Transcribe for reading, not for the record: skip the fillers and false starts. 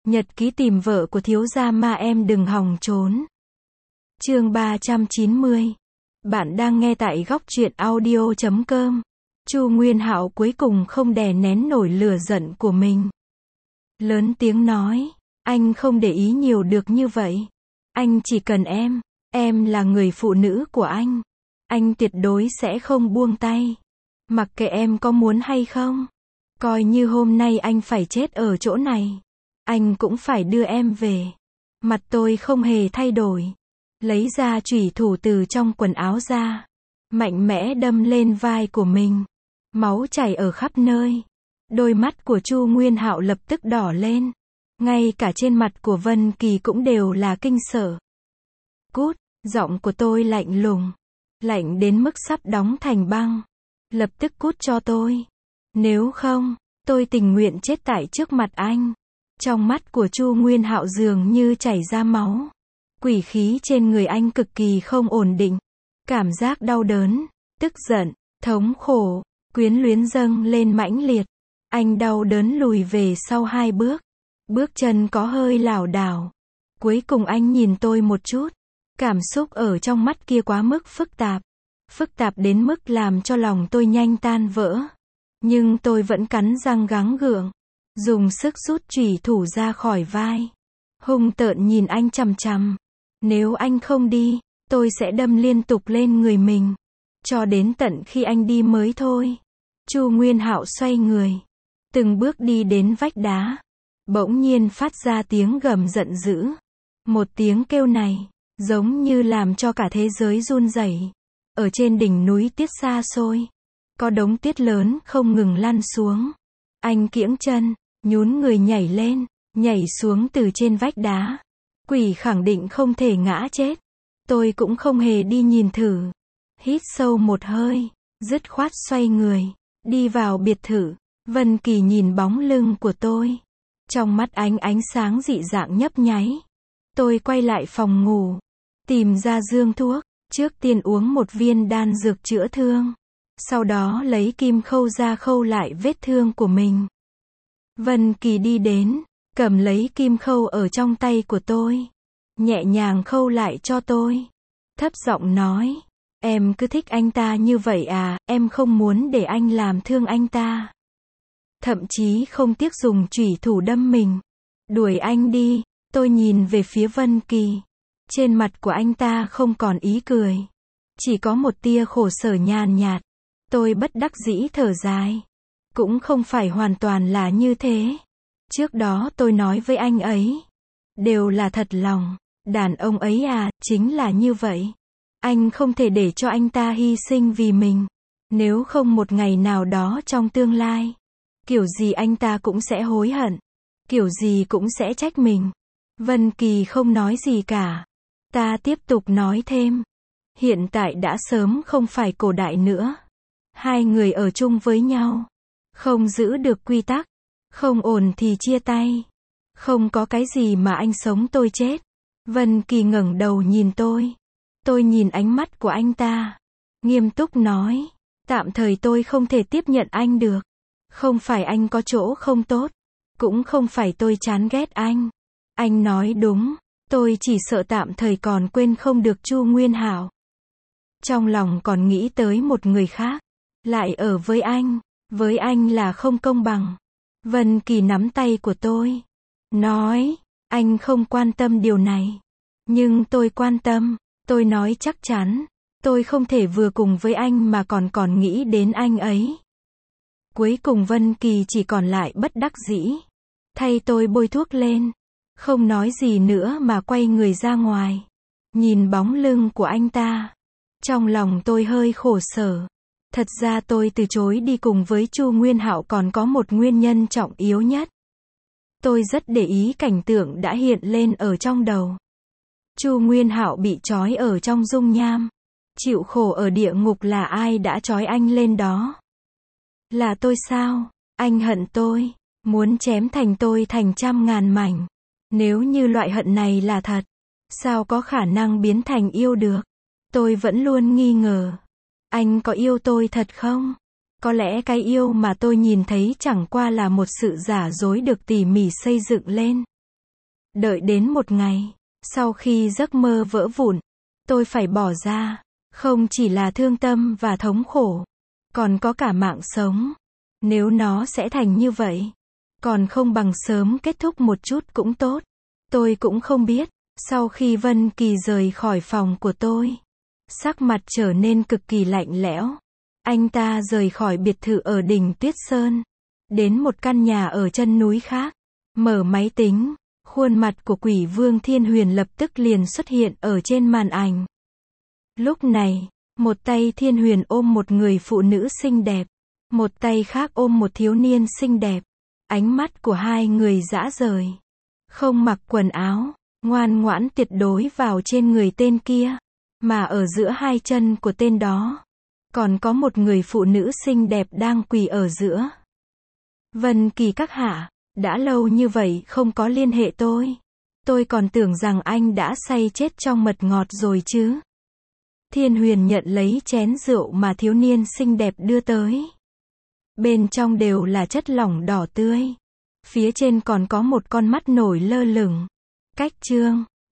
Nhật ký tìm vợ của thiếu gia ma em đừng hòng trốn. Chương 390. Bạn đang nghe tại góc truyện audio.com. Chu Nguyên Hạo cuối cùng không đè nén nổi lửa giận của mình. Lớn tiếng nói, anh không để ý nhiều được như vậy. Anh chỉ cần em là người phụ nữ của anh tuyệt đối sẽ không buông tay. Mặc kệ em có muốn hay không. Coi như hôm nay anh phải chết ở chỗ này. Anh cũng phải đưa em về. Mặt tôi không hề thay đổi. Lấy ra chủy thủ từ trong quần áo ra. Mạnh mẽ đâm lên vai của mình. Máu chảy ở khắp nơi. Đôi mắt của Chu Nguyên Hạo lập tức đỏ lên. Ngay cả trên mặt của Vân Kỳ cũng đều là kinh sợ. Cút, giọng của tôi lạnh lùng. Lạnh đến mức sắp đóng thành băng. Lập tức cút cho tôi. Nếu không, tôi tình nguyện chết tại trước mặt anh. Trong mắt của Chu Nguyên Hạo dường như chảy ra máu. Quỷ khí trên người anh cực kỳ không ổn định. Cảm giác đau đớn, tức giận, thống khổ, quyến luyến dâng lên mãnh liệt. Anh đau đớn lùi về sau 2 bước. Bước chân có hơi lảo đảo. Cuối cùng anh nhìn tôi một chút. Cảm xúc ở trong mắt kia quá mức phức tạp. Phức tạp đến mức làm cho lòng tôi nhanh tan vỡ. Nhưng tôi vẫn cắn răng gắng gượng. Dùng sức rút chủy thủ ra khỏi vai. Hung tợn nhìn anh chằm chằm. Nếu anh không đi, tôi sẽ đâm liên tục lên người mình. Cho đến tận khi anh đi mới thôi. Chu Nguyên Hạo xoay người. Từng bước đi đến vách đá. Bỗng nhiên phát ra tiếng gầm giận dữ. Một tiếng kêu này, giống như làm cho cả thế giới run rẩy. Ở trên đỉnh núi tuyết xa xôi. Có đống tuyết lớn không ngừng lăn xuống. Anh kiễng chân, nhún người nhảy lên, nhảy xuống từ trên vách đá. Quỷ khẳng định không thể ngã chết. Tôi cũng không hề đi nhìn thử. Hít sâu một hơi, dứt khoát xoay người, đi vào biệt thự. Vân Kỳ nhìn bóng lưng của tôi. Trong mắt ánh sáng dị dạng nhấp nháy. Tôi quay lại phòng ngủ, tìm ra dương thuốc, trước tiên uống một viên đan dược chữa thương. Sau đó lấy kim khâu ra khâu lại vết thương của mình. Vân Kỳ đi đến, cầm lấy kim khâu ở trong tay của tôi. Nhẹ nhàng khâu lại cho tôi. Thấp giọng nói, em cứ thích anh ta như vậy à, em không muốn để anh làm thương anh ta. Thậm chí không tiếc dùng chủy thủ đâm mình. Đuổi anh đi, tôi nhìn về phía Vân Kỳ. Trên mặt của anh ta không còn ý cười. Chỉ có một tia khổ sở nhàn nhạt. Tôi bất đắc dĩ thở dài. Cũng không phải hoàn toàn là như thế. Trước đó tôi nói với anh ấy. Đều là thật lòng. Đàn ông ấy à, chính là như vậy. Anh không thể để cho anh ta hy sinh vì mình. Nếu không một ngày nào đó trong tương lai. Kiểu gì anh ta cũng sẽ hối hận. Kiểu gì cũng sẽ trách mình. Vân Kỳ không nói gì cả. Ta tiếp tục nói thêm. Hiện tại đã sớm không phải cổ đại nữa. 2 người ở chung với nhau. Không giữ được quy tắc. Không ổn thì chia tay. Không có cái gì mà anh sống tôi chết. Vân Kỳ ngẩng đầu nhìn tôi. Tôi nhìn ánh mắt của anh ta. Nghiêm túc nói. Tạm thời tôi không thể tiếp nhận anh được. Không phải anh có chỗ không tốt. Cũng không phải tôi chán ghét anh. Anh nói đúng. Tôi chỉ sợ tạm thời còn quên không được Chu Nguyên Hạo. Trong lòng còn nghĩ tới một người khác. Lại ở với anh. Với anh là không công bằng. Vân Kỳ nắm tay của tôi. Nói. Anh không quan tâm điều này. Nhưng tôi quan tâm. Tôi nói chắc chắn. Tôi không thể vừa cùng với anh mà còn nghĩ đến anh ấy. Cuối cùng Vân Kỳ chỉ còn lại bất đắc dĩ. Thay tôi bôi thuốc lên. Không nói gì nữa mà quay người ra ngoài. Nhìn bóng lưng của anh ta. Trong lòng tôi hơi khổ sở. Thật ra tôi từ chối đi cùng với Chu Nguyên Hạo còn có một nguyên nhân trọng yếu nhất. Tôi rất để ý cảnh tượng đã hiện lên ở trong đầu. Chu Nguyên Hạo bị trói ở trong dung nham. Chịu khổ ở địa ngục là ai đã trói anh lên đó? Là tôi sao? Anh hận tôi. Muốn chém thành tôi thành trăm ngàn mảnh. Nếu như loại hận này là thật. Sao có khả năng biến thành yêu được? Tôi vẫn luôn nghi ngờ. Anh có yêu tôi thật không? Có lẽ cái yêu mà tôi nhìn thấy chẳng qua là một sự giả dối được tỉ mỉ xây dựng lên. Đợi đến một ngày, sau khi giấc mơ vỡ vụn, tôi phải bỏ ra, không chỉ là thương tâm và thống khổ, còn có cả mạng sống. Nếu nó sẽ thành như vậy, còn không bằng sớm kết thúc một chút cũng tốt. Tôi cũng không biết, sau khi Vân Kỳ rời khỏi phòng của tôi, sắc mặt trở nên cực kỳ lạnh lẽo. Anh ta rời khỏi biệt thự ở đỉnh Tuyết Sơn, đến một căn nhà ở chân núi khác, mở máy tính, khuôn mặt của Quỷ Vương Thiên Huyền lập tức liền xuất hiện ở trên màn ảnh. Lúc này, một tay Thiên Huyền ôm một người phụ nữ xinh đẹp, một tay khác ôm một thiếu niên xinh đẹp. Ánh mắt của hai người dã rời, không mặc quần áo, ngoan ngoãn tuyệt đối vào trên người tên kia, mà ở giữa hai chân của tên đó, còn có một người phụ nữ xinh đẹp đang quỳ ở giữa. Vân Kỳ các hạ, đã lâu như vậy không có liên hệ tôi còn tưởng rằng anh đã say chết trong mật ngọt rồi chứ. Thiên Huyền nhận lấy chén rượu mà thiếu niên xinh đẹp đưa tới. Bên trong đều là chất lỏng đỏ tươi. Phía trên còn có một con mắt nổi lơ lửng. Cách chương